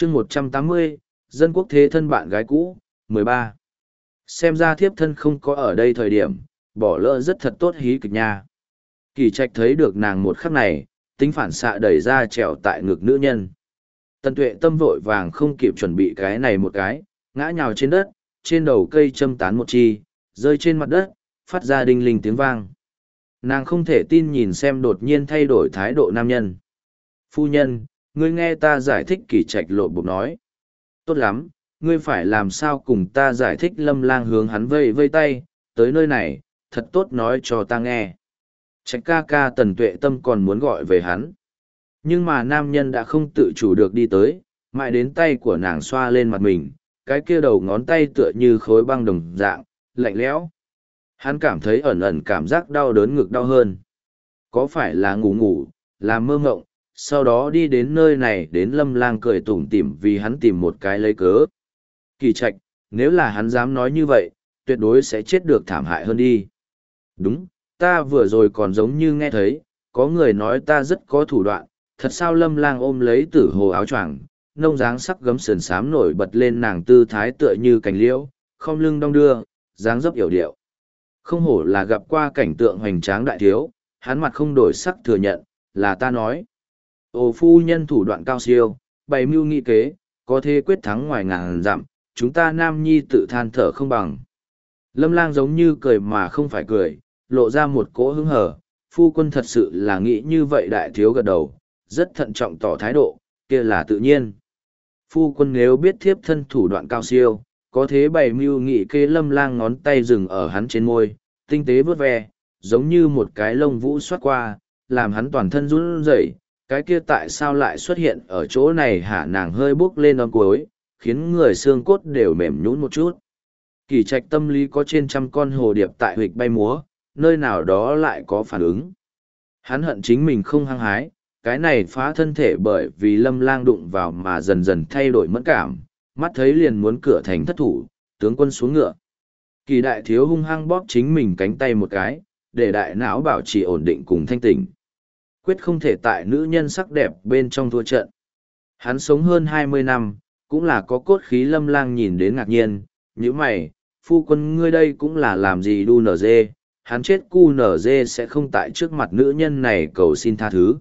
chương 180, dân quốc thế thân bạn gái cũ, 13. Xem ra thiếp thân không có ở đây thời điểm, bỏ lỡ rất thật tốt hí kịch nha. Kỳ trạch thấy được nàng một khắc này, tính phản xạ đẩy ra trèo tại ngực nữ nhân. Tần Tuệ Tâm vội vàng không kịp chuẩn bị cái này một cái, ngã nhào trên đất, trên đầu cây châm tán một chi, rơi trên mặt đất, phát ra đinh linh tiếng vang. Nàng không thể tin nhìn xem đột nhiên thay đổi thái độ nam nhân. Phu nhân, ngươi nghe ta giải thích. Kỳ trạch lộ bục nói. Tốt lắm, ngươi phải làm sao cùng ta giải thích. Lâm Lang hướng hắn vây vây tay, tới nơi này, thật tốt nói cho ta nghe. Trạch ca ca. Tần Tuệ Tâm còn muốn gọi về hắn. Nhưng mà nam nhân đã không tự chủ được đi tới, mãi đến tay của nàng xoa lên mặt mình, cái kia đầu ngón tay tựa như khối băng đồng dạng, lạnh lẽo. Hắn cảm thấy ẩn ẩn cảm giác đau đớn ngực đau hơn. Có phải là ngủ, là mơ ngộng, sau đó đi đến nơi này đến Lâm Lang cười tủm tỉm vì hắn tìm một cái lấy cớ. Kỳ trạch, nếu là hắn dám nói như vậy, tuyệt đối sẽ chết được thảm hại hơn đi. Đúng, ta vừa rồi còn giống như nghe thấy, có người nói ta rất có thủ đoạn, thật sao? Lâm Lang ôm lấy Tử Hồ áo choàng, nông dáng sắc gấm sườn xám nổi bật lên nàng tư thái tựa như cành liễu, không lưng đong đưa, dáng dấp yểu điệu. Không hổ là gặp qua cảnh tượng hoành tráng đại thiếu, hắn mặt không đổi sắc thừa nhận, là ta nói. Ồ, phu nhân thủ đoạn cao siêu, bày mưu nghị kế, có thể quyết thắng ngoài ngàn dặm, chúng ta nam nhi tự than thở không bằng. Lâm Lang giống như cười mà không phải cười, lộ ra một cỗ hứng hở, phu quân thật sự là nghĩ như vậy. Đại thiếu gật đầu, rất thận trọng tỏ thái độ, kia là tự nhiên. Phu quân nếu biết thiếp thân thủ đoạn cao siêu, có thế bày mưu nghị kế. Lâm Lang ngón tay dừng ở hắn trên môi, tinh tế vớt ve, giống như một cái lông vũ xoát qua, làm hắn toàn thân run rẩy. Cái kia tại sao lại xuất hiện ở chỗ này hả? Nàng hơi bốc lên ôm cuối, khiến người xương cốt đều mềm nhũn một chút. Kỳ trạch tâm lý có trên 100 con hồ điệp tại huỵch bay múa, nơi nào đó lại có phản ứng. Hắn hận chính mình không hăng hái, cái này phá thân thể bởi vì Lâm Lang đụng vào mà dần dần thay đổi mẫn cảm, mắt thấy liền muốn cửa thành thất thủ, tướng quân xuống ngựa. Kỳ đại thiếu hung hăng bóp chính mình cánh tay một cái, để đại não bảo trì ổn định cùng thanh tỉnh. Quyết không thể tại nữ nhân sắc đẹp bên trong thua trận. Hắn sống hơn 20 năm, cũng là có cốt khí. Lâm Lang nhìn đến ngạc nhiên, như mày, phu quân ngươi đây cũng là làm gì đu nở dê, hắn chết cu nở dê sẽ không tại trước mặt nữ nhân này cầu xin tha thứ.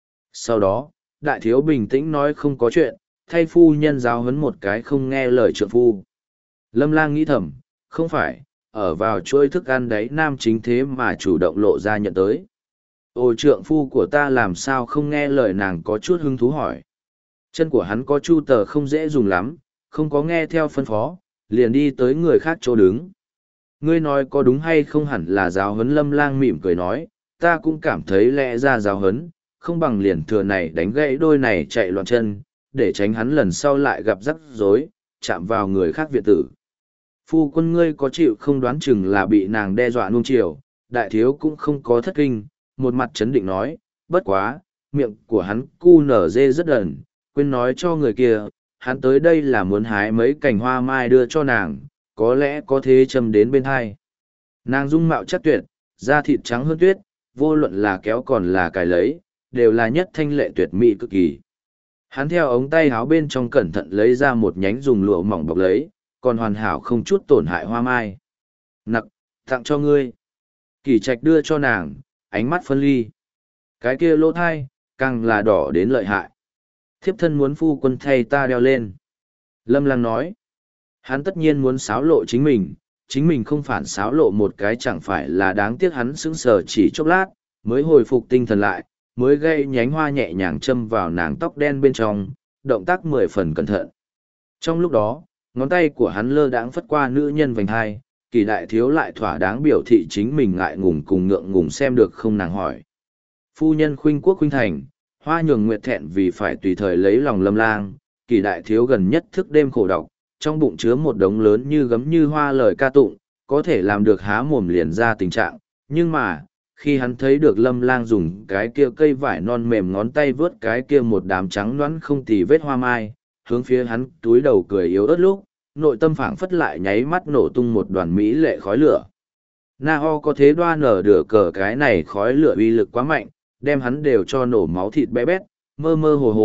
Sau đó, đại thiếu bình tĩnh nói không có chuyện, thay phu nhân giáo huấn một cái không nghe lời trượng phu. Lâm Lang nghĩ thầm, không phải, ở vào chuỗi thức ăn đấy nam chính thế mà chủ động lộ ra nhận tới. Ôi trượng phu của ta làm sao không nghe lời? Nàng có chút hứng thú hỏi. Chân của hắn có chu tờ không dễ dùng lắm, không có nghe theo phân phó, liền đi tới người khác chỗ đứng. Ngươi nói có đúng hay không? Hẳn là giáo huấn. Lâm Lang mỉm cười nói, ta cũng cảm thấy lẽ ra giáo huấn, không bằng liền thừa này đánh gãy đôi này chạy loạn chân, để tránh hắn lần sau lại gặp rắc rối, chạm vào người khác viện tử. Phu quân ngươi có chịu không? Đoán chừng là bị nàng đe dọa nuông chiều. Đại thiếu cũng không có thất kinh, một mặt chấn định nói, bất quá, miệng của hắn cu nở dê rất đần, quên nói cho người kia, hắn tới đây là muốn hái mấy cành hoa mai đưa cho nàng, có lẽ có thế châm đến bên hai. Nàng dung mạo chắc tuyệt, da thịt trắng hơn tuyết, vô luận là kéo còn là cài lấy, đều là nhất thanh lệ tuyệt mỹ cực kỳ. Hắn theo ống tay áo bên trong cẩn thận lấy ra một nhánh dùng lụa mỏng bọc lấy, còn hoàn hảo không chút tổn hại hoa mai. Nặc, tặng cho ngươi. Kỳ trạch đưa cho nàng, ánh mắt phân ly. Cái kia lỗ thai, càng là đỏ đến lợi hại. Thiếp thân muốn phu quân thay ta đeo lên. Lâm Lang nói. Hắn tất nhiên muốn xáo lộ chính mình không phản xáo lộ một cái chẳng phải là đáng tiếc. Hắn sững sờ chỉ chốc lát, mới hồi phục tinh thần lại, mới gây nhánh hoa nhẹ nhàng châm vào nàng tóc đen bên trong, động tác 10 phần cẩn thận. Trong lúc đó, ngón tay của hắn lơ đãng phất qua nữ nhân vành hai, Kỳ đại thiếu lại thỏa đáng biểu thị chính mình ngại ngùng cùng ngượng ngùng xem được không. Nàng hỏi. Phu nhân khuynh quốc khuynh thành, Hoa Nhường Nguyệt thẹn vì phải tùy thời lấy lòng Lâm Lang. Kỳ đại thiếu gần nhất thức đêm khổ đọc, trong bụng chứa một đống lớn như gấm như hoa lời ca tụng, có thể làm được há mồm liền ra tình trạng. Nhưng mà, khi hắn thấy được Lâm Lang dùng cái kia cây vải non mềm ngón tay vớt cái kia một đám trắng nõn không tì vết hoa mai, hướng phía hắn túi đầu cười yếu ớt lúc, nội tâm phảng phất lại nháy mắt nổ tung một đoàn mỹ lệ khói lửa. Na Ho có thế đoa nở đửa cờ, cái này khói lửa uy lực quá mạnh, đem hắn đều cho nổ máu thịt bé bét, mơ mơ hồ hồ,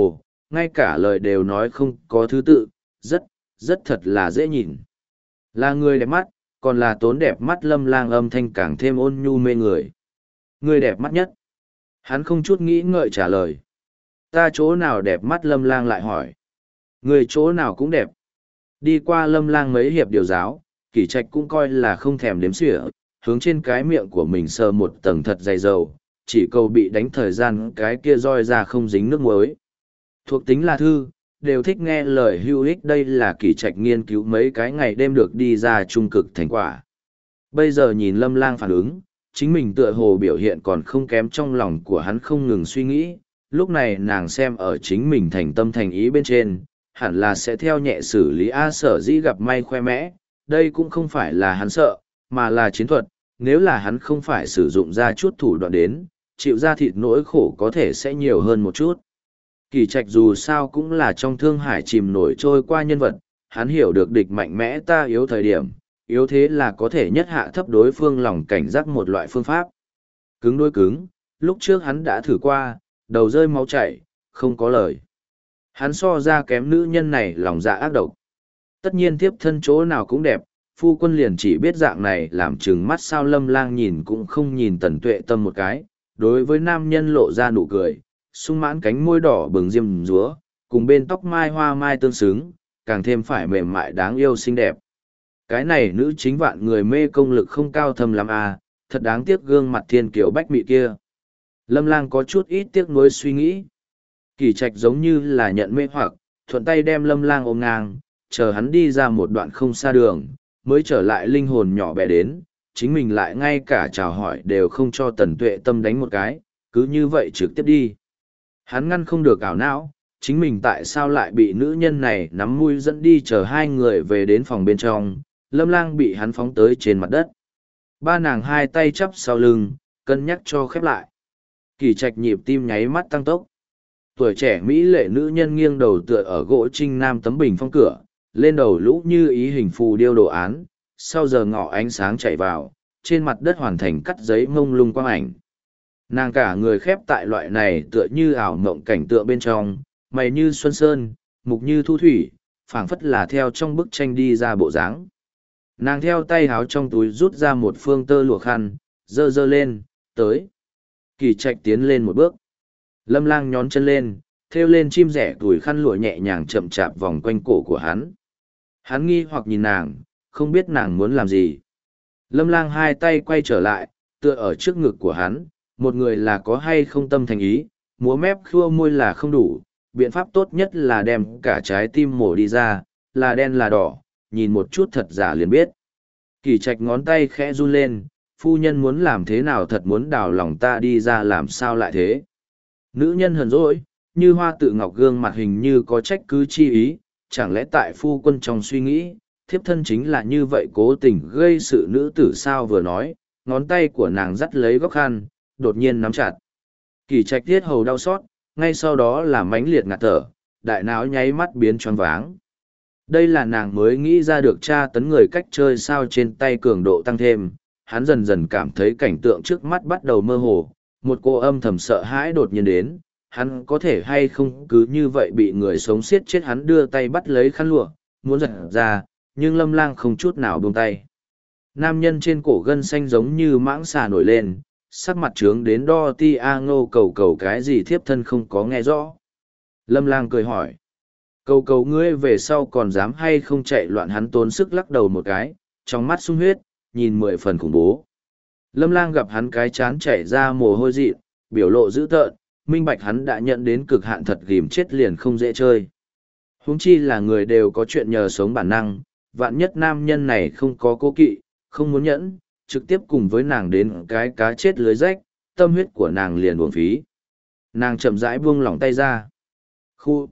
ngay cả lời đều nói không có thứ tự, rất thật là dễ nhìn. Là người đẹp mắt, còn là tốn đẹp mắt. Lâm Lang âm thanh càng thêm ôn nhu mê người. Người đẹp mắt nhất. Hắn không chút nghĩ ngợi trả lời. Ta chỗ nào đẹp mắt? Lâm Lang lại hỏi. Người chỗ nào cũng đẹp. Đi qua Lâm Lang mấy hiệp điều giáo, Kỷ Trạch cũng coi là không thèm đếm xỉa, hướng trên cái miệng của mình sờ một tầng thật dày dầu, chỉ cầu bị đánh thời gian cái kia roi ra không dính nước muối. Thuộc tính là thư, đều thích nghe lời hữu ích. Đây là Kỷ Trạch nghiên cứu mấy cái ngày đêm được đi ra trung cực thành quả. Bây giờ nhìn Lâm Lang phản ứng, chính mình tựa hồ biểu hiện còn không kém, trong lòng của hắn không ngừng suy nghĩ, lúc này nàng xem ở chính mình thành tâm thành ý bên trên, hẳn là sẽ theo nhẹ xử lý. Sở dĩ gặp may khoe mẽ, đây cũng không phải là hắn sợ, mà là chiến thuật, nếu là hắn không phải sử dụng ra chút thủ đoạn đến, chịu ra thịt nỗi khổ có thể sẽ nhiều hơn một chút. Kỳ Trạch dù sao cũng là trong thương hải chìm nổi trôi qua nhân vật, hắn hiểu được địch mạnh mẽ ta yếu thời điểm, yếu thế là có thể nhất hạ thấp đối phương lòng cảnh giác một loại phương pháp. Cứng đối cứng, lúc trước hắn đã thử qua, đầu rơi máu chảy, không có lời. Hắn so ra kém nữ nhân này lòng dạ ác độc. Tất nhiên tiếp thân chỗ nào cũng đẹp, phu quân liền chỉ biết dạng này làm chừng mắt sao. Lâm Lang nhìn cũng không nhìn Tần Tuệ Tâm một cái, đối với nam nhân lộ ra nụ cười, sung mãn cánh môi đỏ bừng diêm rúa, cùng bên tóc mai hoa mai tương xứng, càng thêm phải mềm mại đáng yêu xinh đẹp. Cái này nữ chính vạn người mê công lực không cao thâm lắm à, thật đáng tiếc gương mặt thiên kiều bách mị kia. Lâm Lang có chút ít tiếc nuối suy nghĩ. Kỳ Trạch giống như là nhận mê hoặc, thuận tay đem Lâm Lang ôm ngang, chờ hắn đi ra một đoạn không xa đường, mới trở lại linh hồn nhỏ bé đến, chính mình lại ngay cả chào hỏi đều không cho Tần Tuệ Tâm đánh một cái, cứ như vậy trực tiếp đi. Hắn ngăn không được ảo não, chính mình tại sao lại bị nữ nhân này nắm mũi dẫn đi, chờ hai người về đến phòng bên trong, Lâm Lang bị hắn phóng tới trên mặt đất. Ba nàng hai tay chắp sau lưng, cân nhắc cho khép lại. Kỳ Trạch nhịp tim nháy mắt tăng tốc. Tuổi trẻ mỹ lệ nữ nhân nghiêng đầu tựa ở gỗ trinh nam tấm bình phong cửa, lên đầu lũ như ý hình phù điêu đồ án, sau giờ ngọ ánh sáng chạy vào, trên mặt đất hoàn thành cắt giấy mông lung quang ảnh. Nàng cả người khép tại loại này tựa như ảo mộng cảnh tượng bên trong, mày như xuân sơn, mục như thu thủy, phảng phất là theo trong bức tranh đi ra bộ dáng. Nàng theo tay háo trong túi rút ra một phương tơ lụa khăn, dơ dơ lên, tới. Kỳ Trạch tiến lên một bước. Lâm Lang nhón chân lên, thêu lên chim rẻ tuổi khăn lụa nhẹ nhàng chậm chạp vòng quanh cổ của hắn. Hắn nghi hoặc nhìn nàng, không biết nàng muốn làm gì. Lâm Lang hai tay quay trở lại, tựa ở trước ngực của hắn, một người là có hay không tâm thành ý, múa mép khua môi là không đủ, biện pháp tốt nhất là đem cả trái tim mổ đi ra, là đen là đỏ, nhìn một chút thật giả liền biết. Kỳ Trạch ngón tay khẽ run lên, phu nhân muốn làm thế nào, thật muốn đào lòng ta đi ra, làm sao lại thế? Nữ nhân hờn dỗi, như hoa tự ngọc, gương mặt hình như có trách cứ chi ý, chẳng lẽ tại phu quân trong suy nghĩ, thiếp thân chính là như vậy cố tình gây sự nữ tử sao? Vừa nói, ngón tay của nàng dắt lấy góc khăn, đột nhiên nắm chặt. Kỳ Trạch tiết hầu đau xót, ngay sau đó là mãnh liệt ngạt thở, đại não nháy mắt biến choáng váng. Đây là nàng mới nghĩ ra được tra tấn người cách chơi sao, trên tay cường độ tăng thêm, hắn dần dần cảm thấy cảnh tượng trước mắt bắt đầu mơ hồ, một cô âm thầm sợ hãi đột nhiên đến, hắn có thể hay không cứ như vậy bị người sống siết chết. Hắn đưa tay bắt lấy khăn lụa, muốn giật ra, nhưng Lâm Lang không chút nào buông tay. Nam nhân trên cổ gân xanh giống như mãng xà nổi lên, sắc mặt trướng đến đo ti a ngô, cầu cái gì, thiếp thân không có nghe rõ. Lâm Lang cười hỏi, cầu ngươi về sau còn dám hay không chạy loạn? Hắn tốn sức lắc đầu một cái, trong mắt sung huyết, nhìn 10 phần khủng bố. Lâm Lang gặp hắn cái chán chảy ra mồ hôi dị, biểu lộ dữ tợn, minh bạch hắn đã nhận đến cực hạn, thật ghìm chết liền không dễ chơi. Huống chi là người đều có chuyện nhờ sống bản năng, vạn nhất nam nhân này không có cố kỵ, không muốn nhẫn, trực tiếp cùng với nàng đến cái cá chết lưới rách, tâm huyết của nàng liền uổng phí. Nàng chậm rãi buông lỏng tay ra. Khu,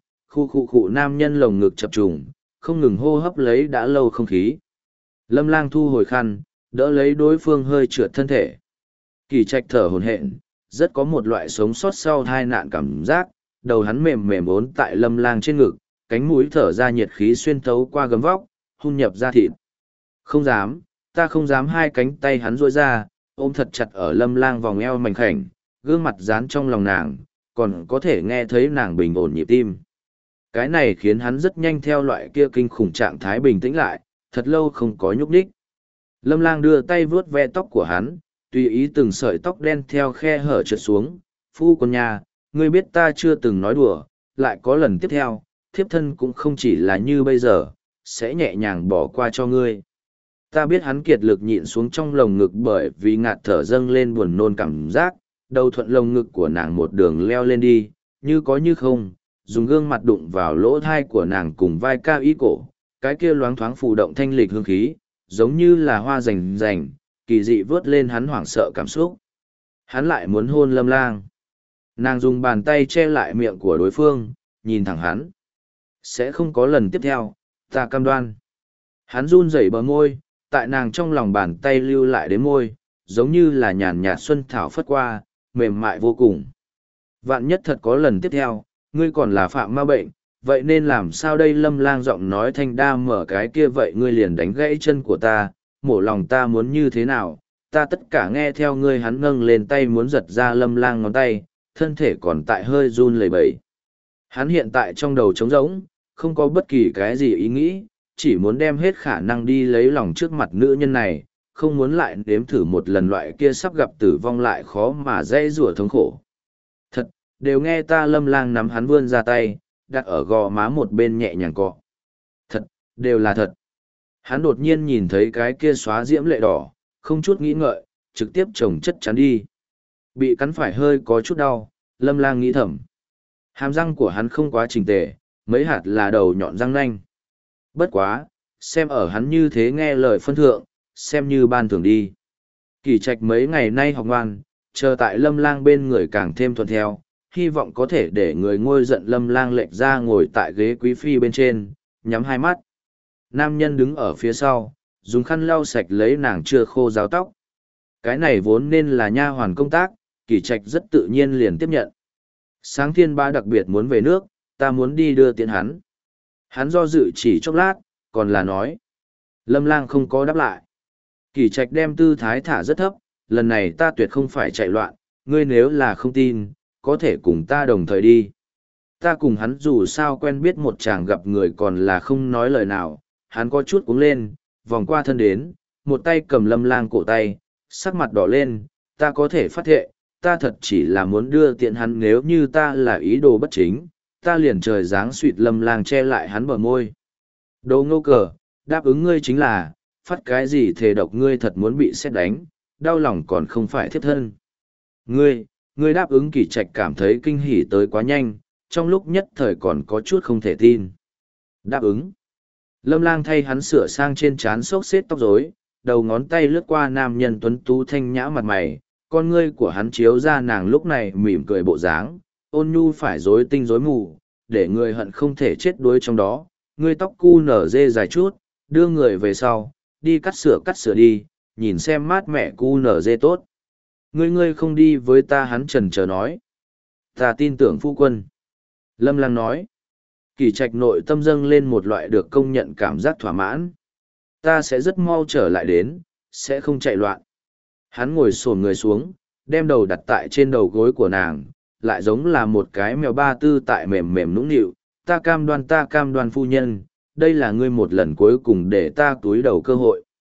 nam nhân lồng ngực chập trùng, không ngừng hô hấp lấy đã lâu không khí. Lâm Lang thu hồi khăn, đỡ lấy đối phương hơi trượt thân thể. Kỳ Trạch thở hổn hển, rất có một loại sống sót sau tai nạn cảm giác, đầu hắn mềm mềm ốn tại Lâm Lang trên ngực, cánh mũi thở ra nhiệt khí xuyên thấu qua gấm vóc, hun nhập ra thịt. Không dám, ta không dám. Hai cánh tay hắn duỗi ra, ôm thật chặt ở Lâm Lang vòng eo mảnh khảnh, gương mặt dán trong lòng nàng, còn có thể nghe thấy nàng bình ổn nhịp tim. Cái này khiến hắn rất nhanh theo loại kia kinh khủng trạng thái bình tĩnh lại, thật lâu không có nhúc nhích. Lâm Lang đưa tay vuốt ve tóc của hắn, tùy ý từng sợi tóc đen theo khe hở trượt xuống. Phu quân nhà, ngươi biết ta chưa từng nói đùa, lại có lần tiếp theo, thiếp thân cũng không chỉ là như bây giờ, sẽ nhẹ nhàng bỏ qua cho ngươi. Ta biết hắn kiệt lực nhịn xuống trong lồng ngực bởi vì ngạt thở dâng lên buồn nôn cảm giác, đầu thuận lồng ngực của nàng một đường leo lên đi, như có như không, dùng gương mặt đụng vào lỗ thai của nàng cùng vai cao y cổ, cái kia loáng thoáng phù động thanh lịch hương khí, giống như là hoa rành rành, kỳ dị vớt lên hắn hoảng sợ cảm xúc. Hắn lại muốn hôn Lâm Lang. Nàng dùng bàn tay che lại miệng của đối phương, nhìn thẳng hắn. Sẽ không có lần tiếp theo, ta cam đoan. Hắn run rẩy bờ môi, tại nàng trong lòng bàn tay lưu lại đến môi, giống như là nhàn nhạt xuân thảo phất qua, mềm mại vô cùng. Vạn nhất thật có lần tiếp theo, ngươi còn là phạm ma bệnh, vậy nên làm sao đây? Lâm Lang giọng nói thanh đa mở cái kia, vậy ngươi liền đánh gãy chân của ta, mổ lòng ta muốn như thế nào, ta tất cả nghe theo ngươi. Hắn nâng lên tay muốn giật ra Lâm Lang ngón tay, thân thể còn tại hơi run lẩy bẩy. Hắn hiện tại trong đầu trống rỗng, không có bất kỳ cái gì ý nghĩ, chỉ muốn đem hết khả năng đi lấy lòng trước mặt nữ nhân này, không muốn lại nếm thử một lần loại kia sắp gặp tử vong lại khó mà dễ rủa thống khổ. Thật, đều nghe ta. Lâm Lang nắm hắn vươn ra tay, đặt ở gò má một bên nhẹ nhàng cọ. Thật, đều là thật. Hắn đột nhiên nhìn thấy cái kia xóa diễm lệ đỏ, không chút nghĩ ngợi, trực tiếp chồng chất chắn đi. Bị cắn phải hơi có chút đau, Lâm Lang nghĩ thầm. Hàm răng của hắn không quá chỉnh tề, mấy hạt là đầu nhọn răng nanh. Bất quá, xem ở hắn như thế nghe lời phân thượng, xem như ban thưởng đi. Kỳ Trạch mấy ngày nay học ngoan, chờ tại Lâm Lang bên người càng thêm thuận theo, hy vọng có thể để người ngôi giận Lâm Lang lệch ra ngồi tại ghế quý phi bên trên, nhắm hai mắt. Nam nhân đứng ở phía sau, dùng khăn lau sạch lấy nàng chưa khô ráo tóc. Cái này vốn nên là nha hoàn công tác, Kỳ Trạch rất tự nhiên liền tiếp nhận. Sáng Thiên Ba đặc biệt muốn về nước, ta muốn đi đưa tiễn hắn. Hắn do dự chỉ chốc lát, còn là nói. Lâm Lang không có đáp lại. Kỳ Trạch đem tư thái thả rất thấp, lần này ta tuyệt không phải chạy loạn, ngươi nếu là không tin, có thể cùng ta đồng thời đi. Ta cùng hắn dù sao quen biết một chàng gặp người còn là không nói lời nào, hắn có chút cuống lên, vòng qua thân đến, một tay cầm Lâm Lang cổ tay, sắc mặt đỏ lên, ta có thể phát thệ, ta thật chỉ là muốn đưa tiện hắn, nếu như ta là ý đồ bất chính, ta liền trời giáng suỵt. Lâm Lang che lại hắn bờ môi. Đồ ngô cờ, đáp ứng ngươi chính là, phát cái gì thề độc, ngươi thật muốn bị sét đánh, đau lòng còn không phải thiếp thân. Ngươi đáp ứng. Kỳ Trạch cảm thấy kinh hỉ tới quá nhanh, trong lúc nhất thời còn có chút không thể tin. Đáp ứng. Lâm Lang thay hắn sửa sang trên trán xốc xếp tóc rối, đầu ngón tay lướt qua nam nhân tuấn tú thanh nhã mặt mày, con ngươi của hắn chiếu ra nàng lúc này mỉm cười bộ dáng, ôn nhu phải rối tinh rối mù, để người hận không thể chết đuối trong đó. Ngươi tóc cu nở dê dài chút, đưa người về sau, đi cắt sửa đi, nhìn xem mát mẹ cu nở dê tốt. Ngươi không đi với ta? Hắn chần chờ nói. Ta tin tưởng phu quân. Lâm Lang nói. Kỳ Trạch nội tâm dâng lên một loại được công nhận cảm giác thỏa mãn. Ta sẽ rất mau trở lại đến, sẽ không chạy loạn. Hắn ngồi xổm người xuống, đem đầu đặt tại trên đầu gối của nàng, lại giống là một cái mèo ba tư tại mềm mềm nũng nịu. Ta cam đoan phu nhân, đây là ngươi một lần cuối cùng để ta túi đầu cơ hội.